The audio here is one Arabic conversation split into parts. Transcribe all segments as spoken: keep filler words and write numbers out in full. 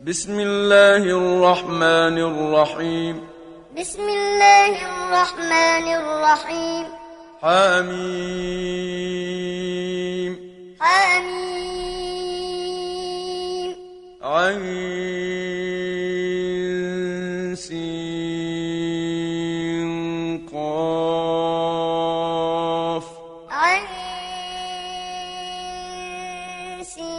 بسم الله الرحمن الرحيم. بسم الله الرحمن الرحيم. حميم. حميم. عين سين قاف. عين سين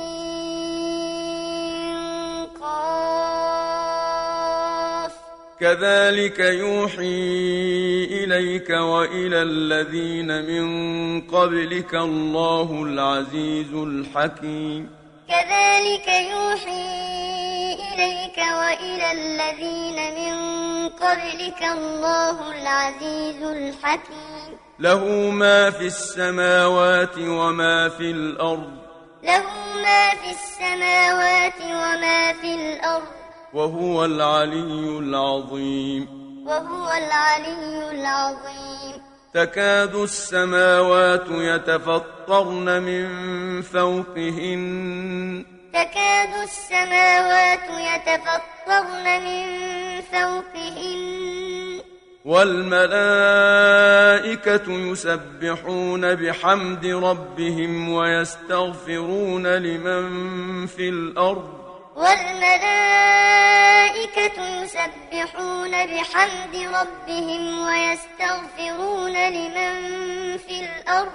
قاف. كذلك يوحي إليك وإلى الذين من قبلك الله العزيز الحكيم. كذلك يوحي إليك وإلى الذين من قبلك الله العزيز الحكيم. له ما في السماوات وما في الأرض. له ما في السماوات وما في الأرض. وهو العلي العظيم. وهو العلي العظيم. تكاد السماوات يتفطرن من فوقهن. تكاد السماوات يتفطرن من فوقهن. والملائكة يسبحون بحمد ربهم ويستغفرون لمن في الأرض. والملائكة يسبحون بحمد ربهم ويستغفرون لمن في الأرض.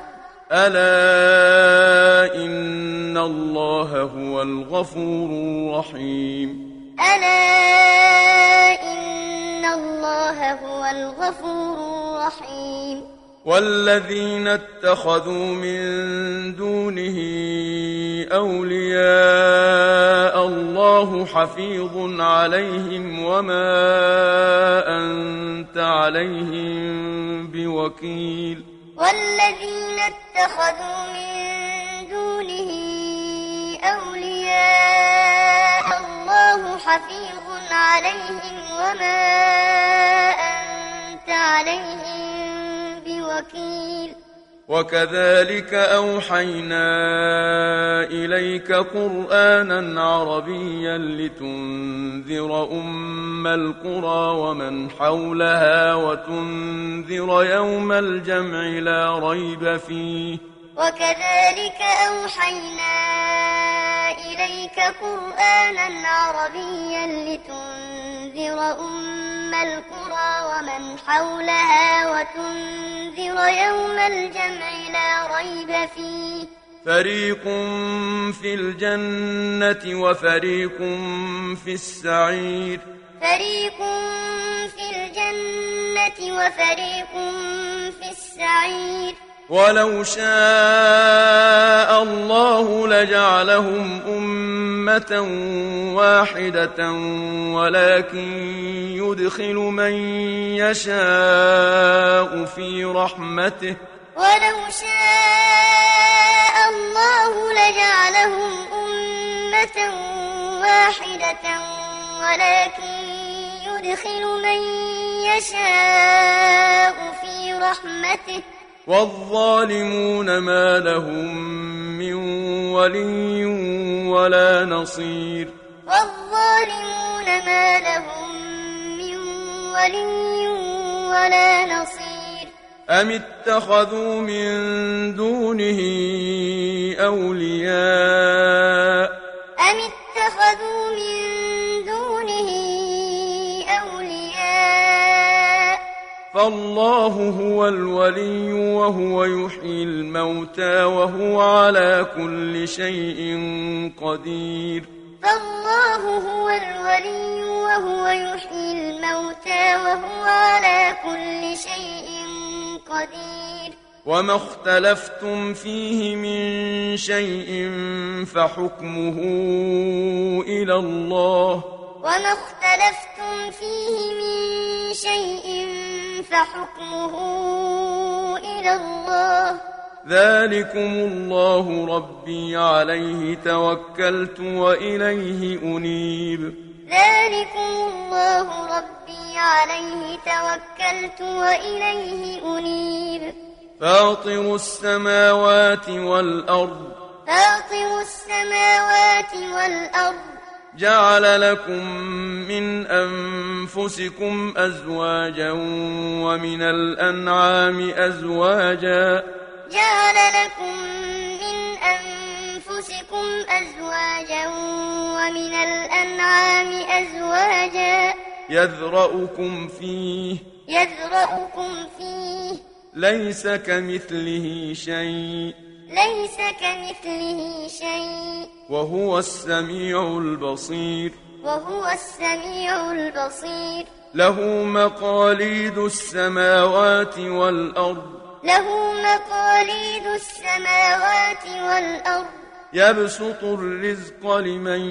ألا إن الله هو الغفور الرحيم. ألا إن الله هو الغفور الرحيم. والذين اتخذوا من دونه أولياء الله حفيظ عليهم وما أنت عليهم بوكيل. والذين اتخذوا من دونه أولياء الله حفيظ عليهم وما أنت عليهم بوكيل. وكذلك أوحينا إليك قرآنا عربيا لتنذر أم القرى ومن حولها وتنذر يوم الجمع لا ريب فيه. وكذلك أوحينا إليك قرآنا عربيا لتنذر أم القرى ومن حولها وتنذر يوم الجمع لا ريب فيه. فريق في الجنة وفريق في السعير. فريق في الجنة وفريق في السعير. ولو شاء الله لجعلهم أمة واحدة ولكن يدخل من يشاء في رحمته. ولو شاء الله لجعلهم أمة واحدة ولكن يدخل من يشاء في رحمته. والظالمون ما لهم من ولي ولا نصير. والظالمون ما لهم من ولي ولا نصير. أم اتخذوا من دونه أولياء. أم اتخذوا من دونه أولياء. فالله هو الولي وهو يحيي الموتى وهو على كل شيء قدير. فالله هو الولي وهو يحيي الموتى وهو على كل شيء قدير. وما اختلفتم فيه من شيء فحكمه إلى الله. وما اختلفتم فيه من شيء فحكمه إلى الله. ذلكم الله ربي عليه توكلت وإليه أنيب. ذلكم الله ربي عليه توكلت وإليه أنيب. فاطر السماوات والأرض. فاطر السماوات والأرض. جعل لكم من أنفسكم أزواجا ومن الأنعام أزواجا جعل لكم من أنفسكم أزواجا ومن الأنعام أزواجا يذرأكم فيه يذرأكم فيه ليس كمثله شيء ليس كمثله شيء وهو السميع البصير وهو السميع البصير له مقاليد السماوات والأرض له مقاليد السماوات والأرض يبسط الرزق لمن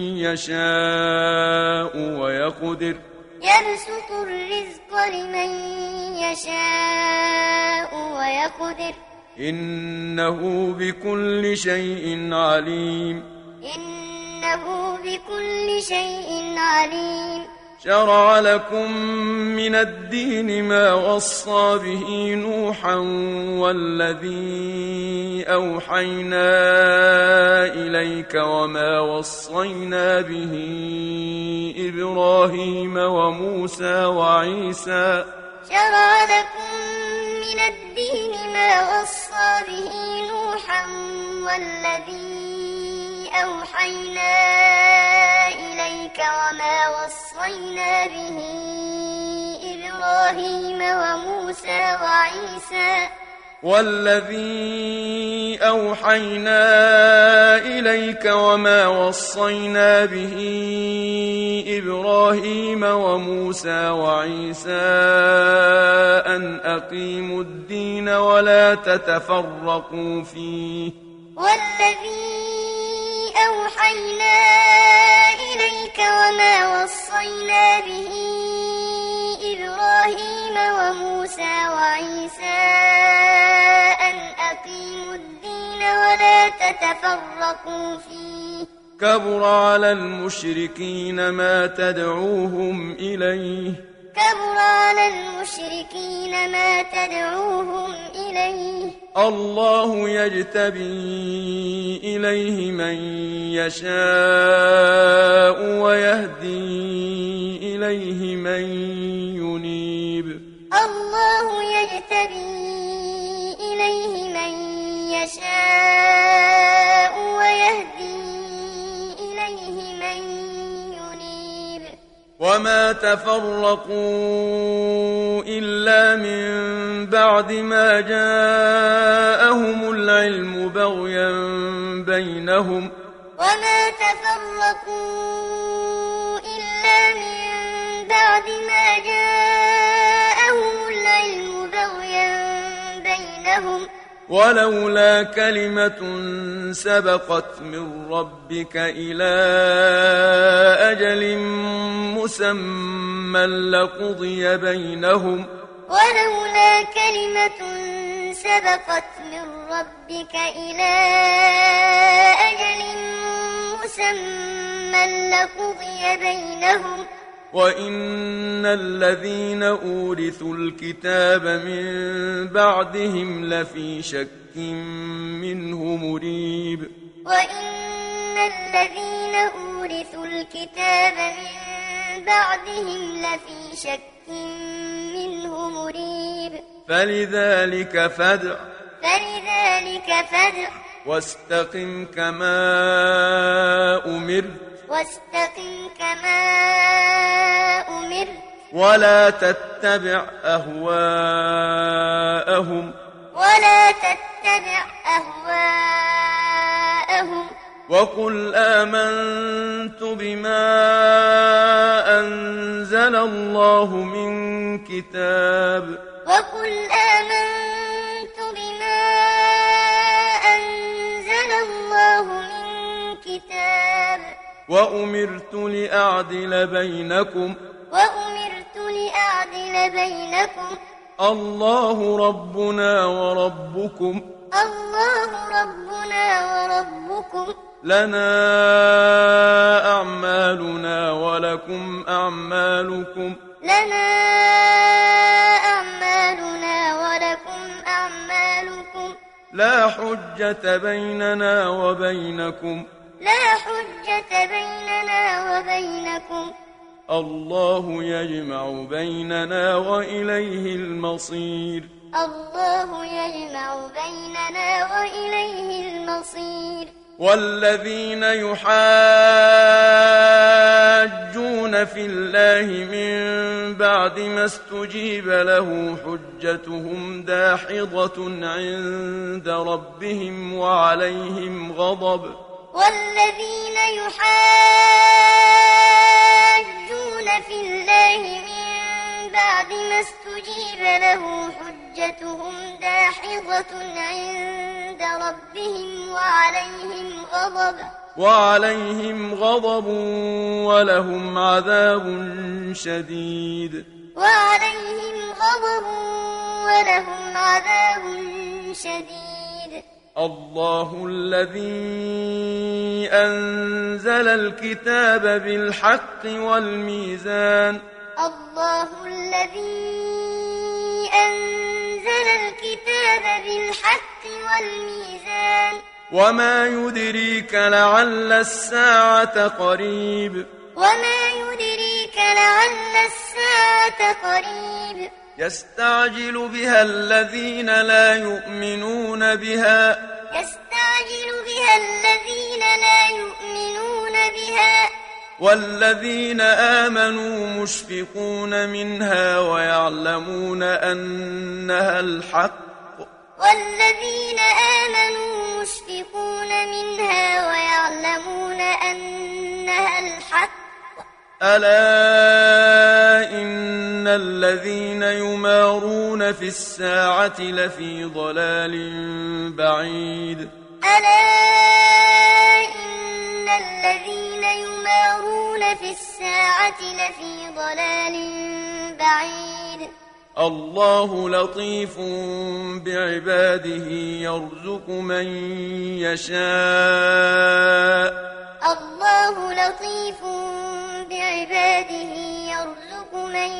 يشاء ويقدر يبسط الرزق لمن يشاء ويقدر إنه بكل شيء عليم إنه بكل شيء عليم شرع لكم من الدين ما وصى به نوحا والذي أوحينا إليك وما وصينا به إبراهيم وموسى وعيسى شرع لكم من الدين ما وصى به نوحا والذي أوحينا إليك وما وصينا به إبراهيم وموسى وعيسى والذي أوحينا إليك وما وصينا به إبراهيم وموسى وعيسى أن أقيموا الدين ولا تتفرقوا فيه والذي أوحينا إليك وما وصينا به إبراهيم وموسى وعيسى أن أقيموا الدين ولا تتفرقوا فيه كبر على المشركين ما تدعوهم إليه كبر على المشركين ما تدعوهم إليه الله يجتبي إليه من يشاء ويهدي إليه من ينيب الله يجتبي إليه من يشاء ويهدي إليه من ينيب وما تفرقوا إلا من بعد ما جاءهم العلم بغيا بينهم وما تفرقوا إلا من بعد ما جاءهم العلم بغيا بينهم ولولا كلمة سبقت من ربك إلى أجل مسمى لقضي بينهم ولولا كلمة سبقت من ربك إلى أجل مسمى لقضي بينهم وإن الذين أورثوا الكتاب من بعدهم لفي شك منه مريب وإن الذين أورثوا الكتاب من بعدهم لفي شك منه مريب فلذلك فادع فلذلك فادع واستقم كما أمرت واستقم كما أمرت ولا تتبع أهواءهم ولا تتبع أهواءهم وقل آمنت بما أنزل الله من كتاب وقل آمنت بما أنزل الله من كتاب وأمرت لأعدل بينكم وأمرت لأعدل بينكم الله ربنا وربكم الله ربنا وربكم لنا أعمالنا ولكم أعمالكم لنا أعمالنا ولكم أعمالكم لا حجة بيننا وبينكم لا حجة بيننا وبينكم الله يجمع بيننا وإليه المصير الله يجمع بيننا وإليه المصير والذين يحاجون في الله من بعد ما استجيب له حجتهم داحضة عند ربهم وعليهم غضب والذين يحاجون في الله من بعد ما استجيب له حجتهم داحضة عند ربهم وعليهم غضب وعليهم غضب ولهم عذاب شديد وعليهم غضب ولهم عذاب شديد الله الذي أنزل الكتاب بالحق والميزان الله الذي أنزل الكتاب بالحق والميزان وما يدريك لعل الساعة قريب وما يدريك لعل الساعة قريب يستعجل بها الذين لا يؤمنون بها يستعجل بها الذين لا يؤمنون بها والذين آمنوا مشفقون منها ويعلمون أنها الحق والذين آمنوا مشفقون منها ويعلمون أنها الحق ألا إن الذين يمارون في الساعة لفي ضلال بعيد ألا إن الذين يمارون في الساعة لفي ضلال بعيد الله لطيف بعباده يرزق من يشاء الله لطيف بعباده يرزق من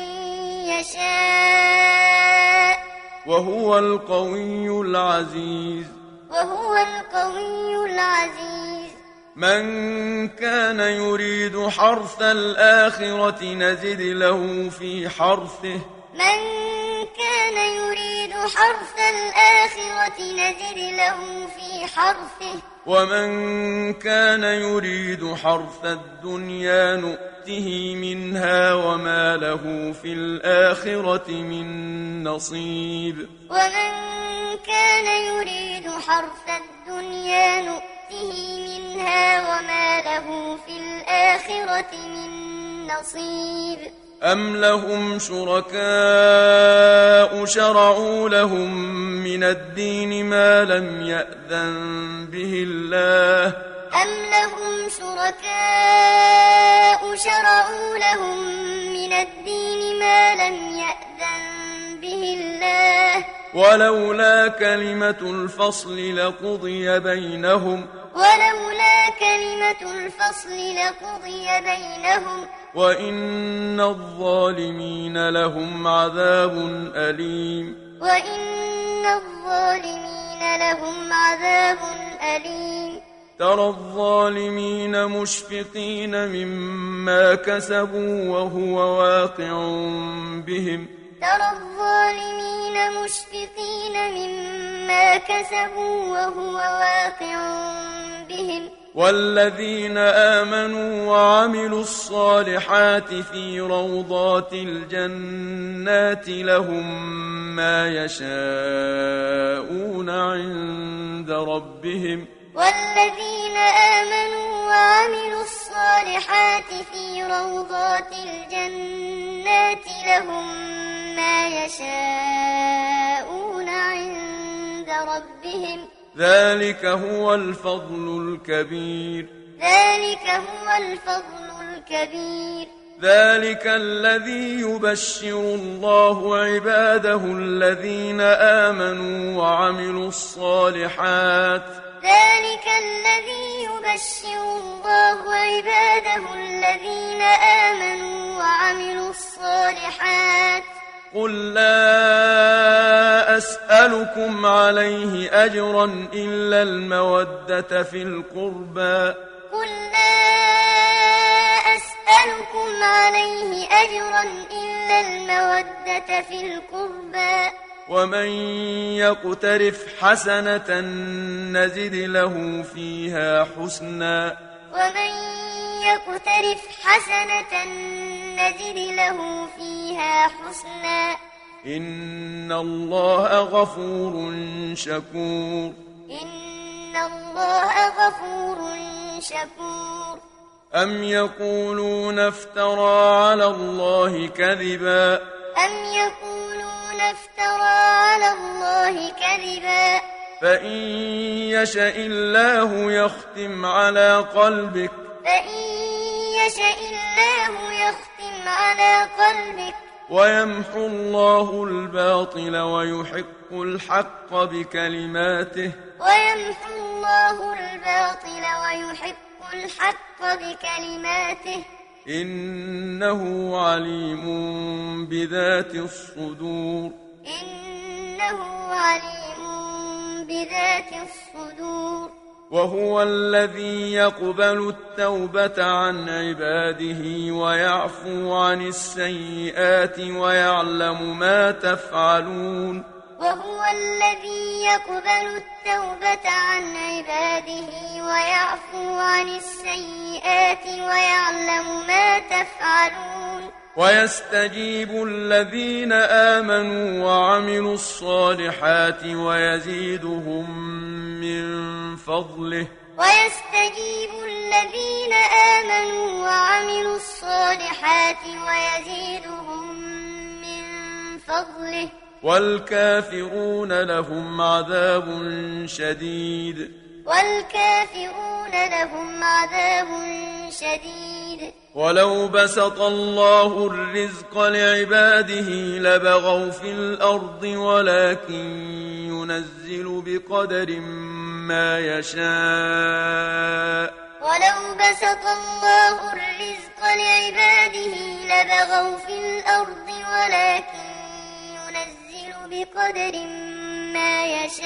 يشاء وهو القوي العزيز وهو القوي العزيز من كان يريد حرث الآخرة نزد له في حرثه من كان يريد حرث الآخرة نزد له في حرثه ومن كان يريد حرث الدنيا نؤته منها وما له في الآخرة من نصيب ومن كان يريد حرث الدنيا نؤته منها وما له في الآخرة من نصيب أم لهم شركاء شرعوا لهم من الدين ما لم يأذن به الله أم لهم شركاء شرعوا لهم من الدين ما لم يأذن به الله ولولا كلمة الفصل لقضي بينهم ولولا كلمة الفصل لقضي بينهم وإن الظالمين لهم عذاب أليم وإن الظالمين لهم عذاب أليم ترى الظالمين مشفقين مما كسبوا وهو واقع بهم ترى الظالمين مشفقين مما كسبوا وهو واقع بهم والذين آمنوا وعملوا الصالحات في روضات الجنات لهم ما يشاءون عند ربهم والذين آمنوا وعملوا الصالحات في روضات الجنات لهم ما يشاءون عند ربهم ذلك هو الفضل الكبير ذلك هو الفضل الكبير ذلك الذي يبشر الله عباده الذين آمنوا وعملوا الصالحات ذلك الذي يبشر الله عباده الذين آمنوا وعملوا الصالحات قل لا أسألكم عليه أجرا إلا المودة في القربى قل لا أسألكم عليه أجرا إلا المودة في القربى ومن يقترف حسنة نزد له فيها حسنا ومن يقترف حسنة نزد له فيها حسنا إن الله غفور شكور إن الله غفور شكور أم يقولون افترى على الله كذبا أم يقولون افترى على الله كذبا فإن يشأ الله يختم على قلبك فإن يشأ الله يختم على قلبك ويمحو الله الباطل ويحق الحق بكلماته ويمحو الله الباطل ويحق الحق بكلماته إنه عليم بذات الصدور إنه عليم بذات الصدور وهو الذي يقبل التوبة عن عباده ويعفو عن السيئات ويعلم ما تفعلون وهو الذي يقبل التوبة عن عباده ويعفو عن السيئات ويعلم ما تفعلون ويستجيب الذين آمنوا وعملوا الصالحات ويزيدهم من فضله ويستجيب الذين آمنوا وعملوا الصالحات ويزيدهم من فضله والكافرون لهم عذاب شديد والكافرون لهم عذاب شديد ولو بسط الله الرزق لعباده لبغوا في الأرض ولكن ينزل بقدر ما يشاء ولو بسط الله الرزق لعباده لبغوا في الأرض ولكن ينزل بقدر ما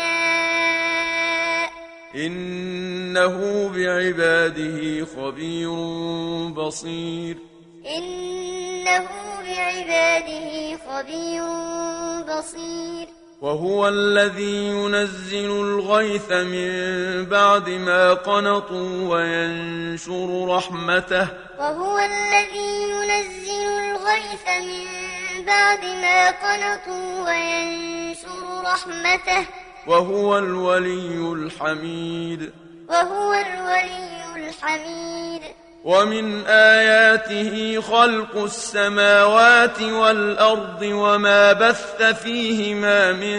يشاء إنه بعباده خبير بصير إنه بعباده خبير بصير وهو الذي ينزل الغيث من بعد ما قنطوا وينشر رحمته وهو الذي ينزل الغيث من بعد ما قنطوا وينشر رحمته وهو الولي الحميد وهو الولي الحميد ومن آياته خلق السماوات والأرض وما بث فيهما من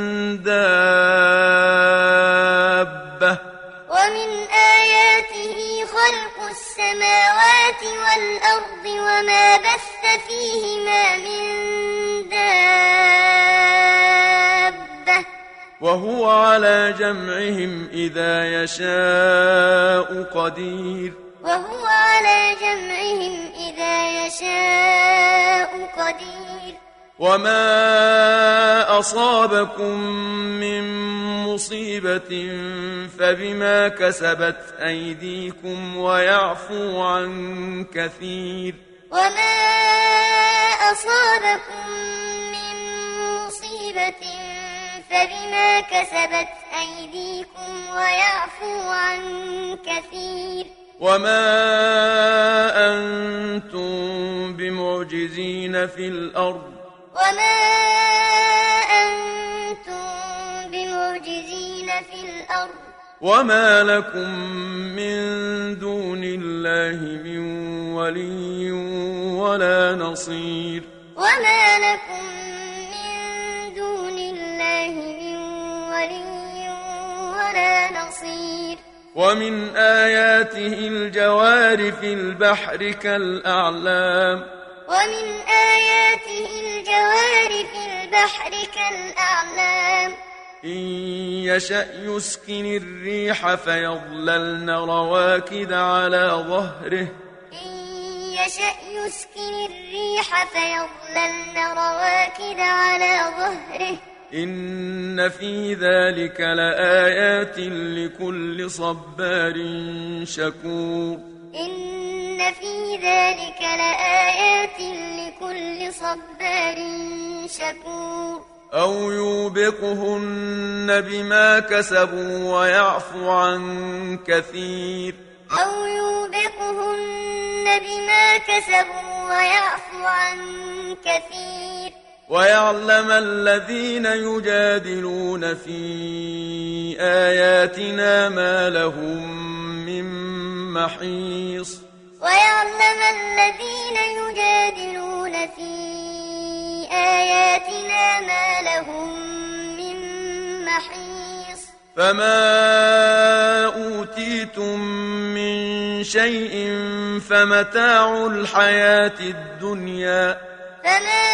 دابة ومن آياته خلق السماوات والأرض وما بث فيهما من دابة وهو على جمعهم إذا يشاء قدير وهو على جمعهم إذا يشاء قدير وما أصابكم من مصيبة فبما كسبت أيديكم ويعفو عن كثير وما أصابكم من مصيبة فبما كسبت أيديكم ويعفو عن كثير وما أنتم بمعجزين في الأرض وما أنتم بمعجزين في الأرض وما لكم من دون الله من ولي ولا نصير وما لكم من دون الله من ولي ولا نصير ومن آياته الجوار في البحر كالأعلام ومن آياته الجوار في البحر كالأعلام إن يشأ يسكن الريح فيظللن رواكد على ظهره إن يشأ يسكن الريح فيظللن رواكد على ظهره إن في ذلك لآيات لكل صبار شكور إن في ذلك لآيات لكل صبار شكور أو يوبقهن بما كسبوا ويعفو عن كثير أو يوبقهن بما كسبوا ويعفو عن كثير ويعلم الذين يجادلون في آياتنا ما لهم من محيص ويعلم الذين يجادلون في آياتنا ما لهم من محيص فما أوتيتم من شيء فمتاع الحياة الدنيا فما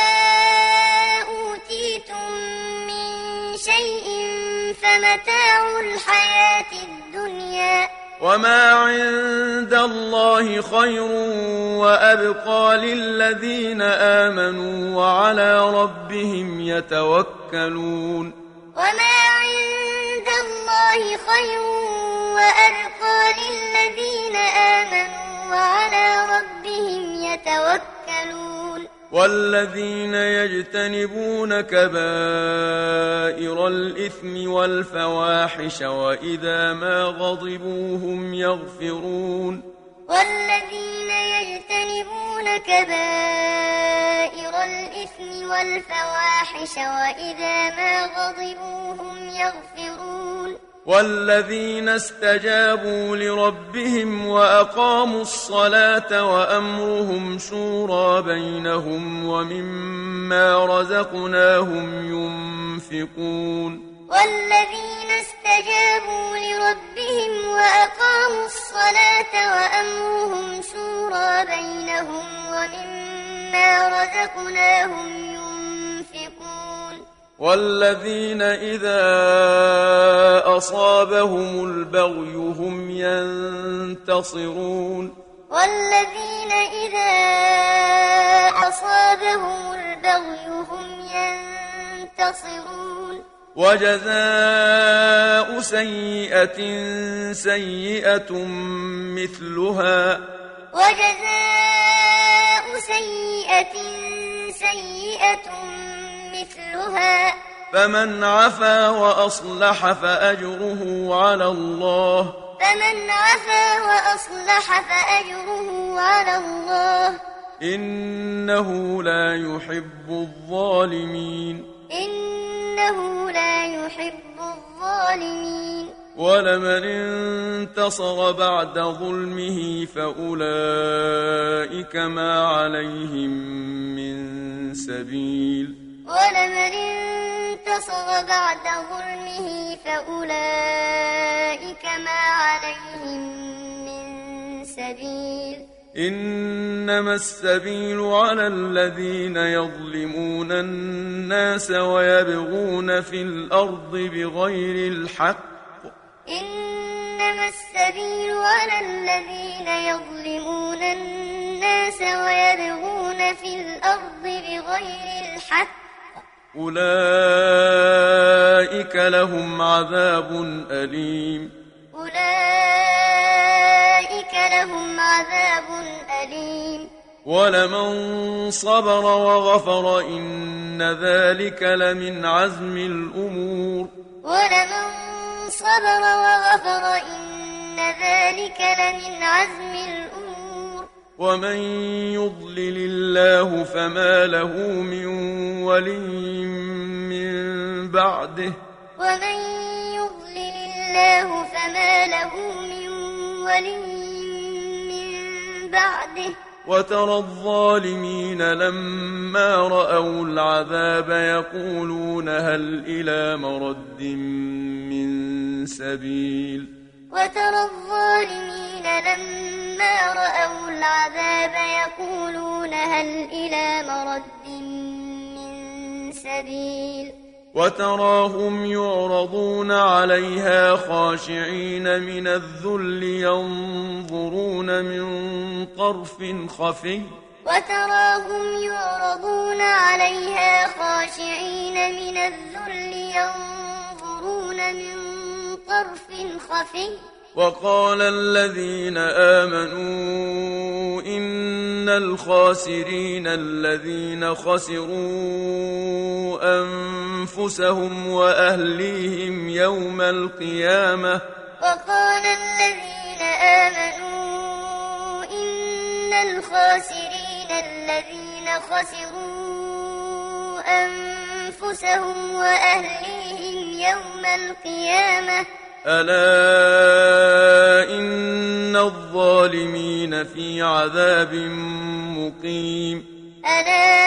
أوتيتم من شيء فمتاع الحياة الدنيا وما عند الله خير وأبقى للذين آمنوا وعلى ربهم يتوكلون وما عند الله خير وأبقى للذين آمنوا وعلى ربهم يتوكلون والذين يجتنبون كبائر الإثم والفواحش وإذا ما غضبوا هم يغفرون والذين يجتنبون كبائر الإثم والفواحش وإذا ما غضبوا هم يغفرون والذين استجابوا لربهم وأقاموا الصلاة وأمرهم شورى بينهم ومما رزقناهم ينفقون والذين استجابوا لربهم وأقاموا الصلاة وأمرهم شورى بينهم ومما رزقناهم ينفقون والذين إذا أصابهم البغي هم ينتصرون والذين إذا أصابهم البغي هم ينتصرون وجزاء سيئة سيئة مثلها وجزاء سيئة سيئة مثلها فمن عفا وأصلح فأجره على الله فمن عفا وأصلح فأجره على الله إنه لا يحب الظالمين إنه لا يحب الظالمين ولمن انتصر بعد ظلمه فأولئك ما عليهم من سبيل ولمن انتصر بعد ظلمه فأولئك ما عليهم من سبيل إنما السبيل على الذين يظلمون الناس ويبغون في الأرض بغير الحق إنما السبيل على الذين يظلمون الناس ويبغون في الأرض بغير الحق أولئك لهم عذاب أليم أولئك لهم عذاب أليم ولمن صبر وغفر إن ذلك لمن عزم الأمور ولمن صبر وغفر إن ذلك لمن عزم الأمور ومن يضلل الله فما له من ولي من بعده ومن يضلل الله فما له من ولي من بعده وترى الظالمين لما رأوا العذاب يقولون هل إلى مرد من سبيل وترى الظالمين لما رأوا العذاب يقولون هل إلى مرد من سبيل وتراهم يعرضون عليها خاشعين من الذل ينظرون من طرف خفي وتراهم يعرضون عليها خاشعين من الذل ينظرون من طرف خفي وقال الذين آمنوا إن الخاسرين الذين خسروا أنفسهم وأهليهم يوم القيامة وقال الذين آمنوا إن الخاسرين الذين خسروا أنفسهم وأهليهم يوم القيامة ألا إن الظالمين في عذاب مقيم ألا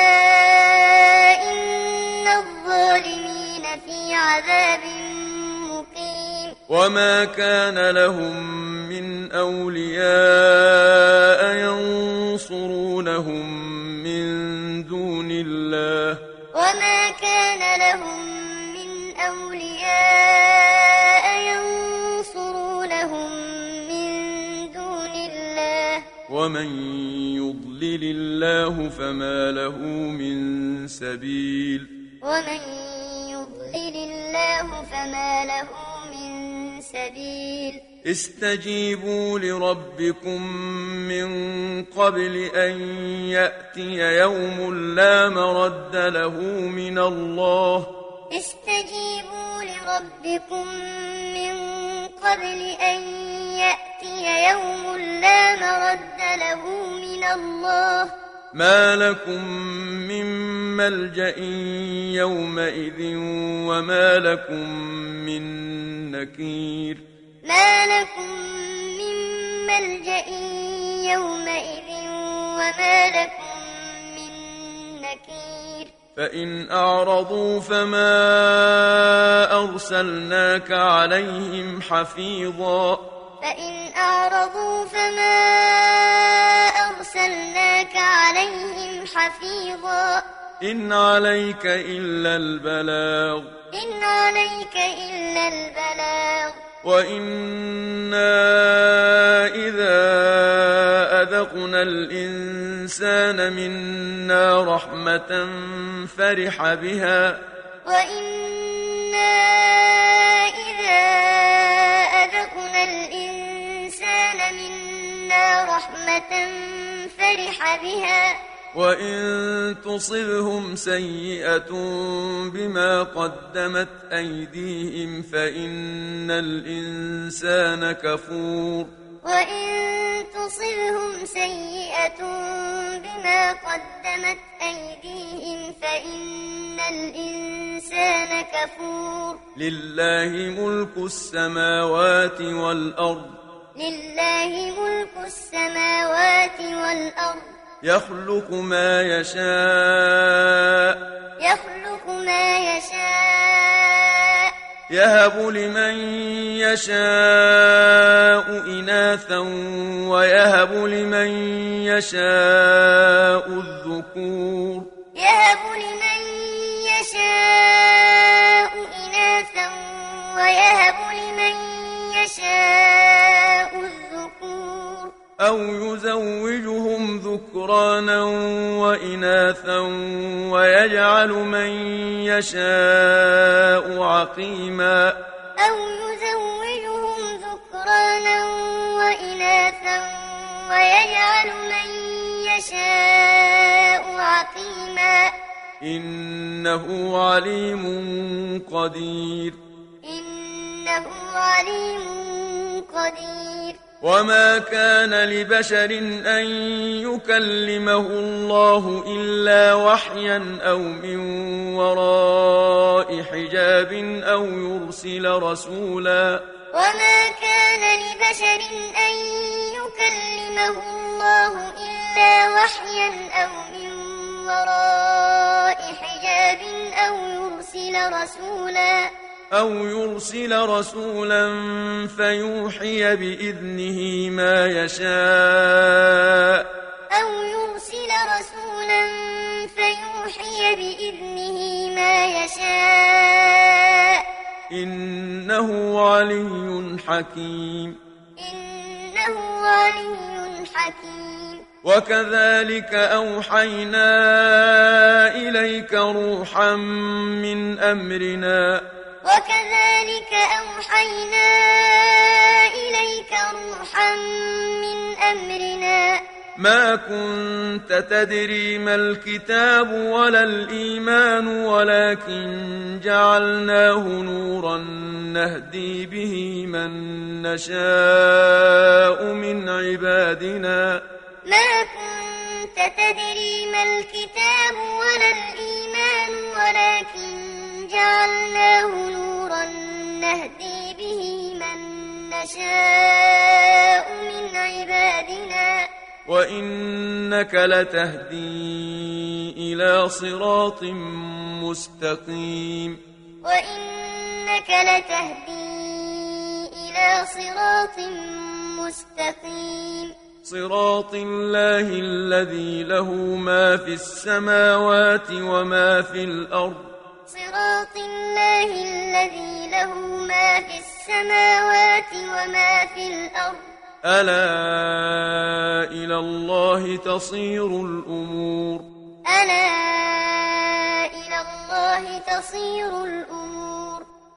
إن الظالمين في عذاب مقيم وما كان لهم من أولياء ينصرونهم من دون الله وما كان لهم من أولياء ينصرونهم من دون الله ومن يضلل الله فما له من سبيل ومن يضلل الله فما له من سبيل استجيبوا لربكم من قبل أن يأتي يوم لا مرد له من الله استجيبوا لربكم من قبل أن يأتي يوم لا مرد له من الله ما لكم من ملجأ يومئذ وما لكم من نكير ما لكم من ملجأ يومئذ وما لكم من نكير فإن أعرضوا فما أرسلناك عليهم حفيظا فإن أعرضوا فما أرسلناك عليهم حفيظا إن عليك إلا البلاغ إن عليك إلا البلاغ وإنا إذا أذقنا الإنسان منا رحمة فرح بها وإنا إذا أذقنا الإنسان منا رحمة فرح بها وإن تصبهم سيئة بما قدمت أيديهم فإن الإنسان كفور وإن تصبهم سيئة بما قدمت أيديهم فإن الإنسان كفور لله ملك السماوات والأرض لله ملك السماوات والأرض يخلق ما يشاء يخلق ما يشاء يهب لمن يشاء إناثا ويهب لمن يشاء الذكور يهب لمن يشاء إناثا ويهب لمن يشاء الذكور أو يزوجهم ذكرانا وإناثا ويجعل من يشاء عقيما أو يزوجهم ذكرانا وإناثا ويجعل من يشاء عقيما إنه عليم قدير إنه عليم قدير وما كان لبشر أن يكلمه الله إلا وحيا أو من وراء حجاب أو يرسل رسولا وما كان لبشر أن يكلمه الله إلا وحيا أو من وراء حجاب أو يرسل رسولا أو يرسل رسولا فيوحي بإذنه ما يشاء أو يرسل رسولا فيوحي بإذنه ما يشاء إنه علي حكيم إنه علي حكيم وكذلك أوحينا إليك روحا من أمرنا وكذلك أوحينا إليك روحا من أمرنا ما كنت تدري ما الكتاب ولا الإيمان ولكن جعلناه نورا نهدي به من نشاء من عبادنا ما كنت تدري ما الكتاب ولا الإيمان ولكن جعلناه نورا نهدي به من نشاء من عبادنا وإنك لتهدي إلى صراط مستقيم وإنك لتهدي إلى صراط مستقيم صراط الله الذي له ما في السماوات وما في الأرض صراط الله الذي له ما في السماوات وما في الأرض ألا إلى الله تصير الأمور ألا إلى الله تصير الأمور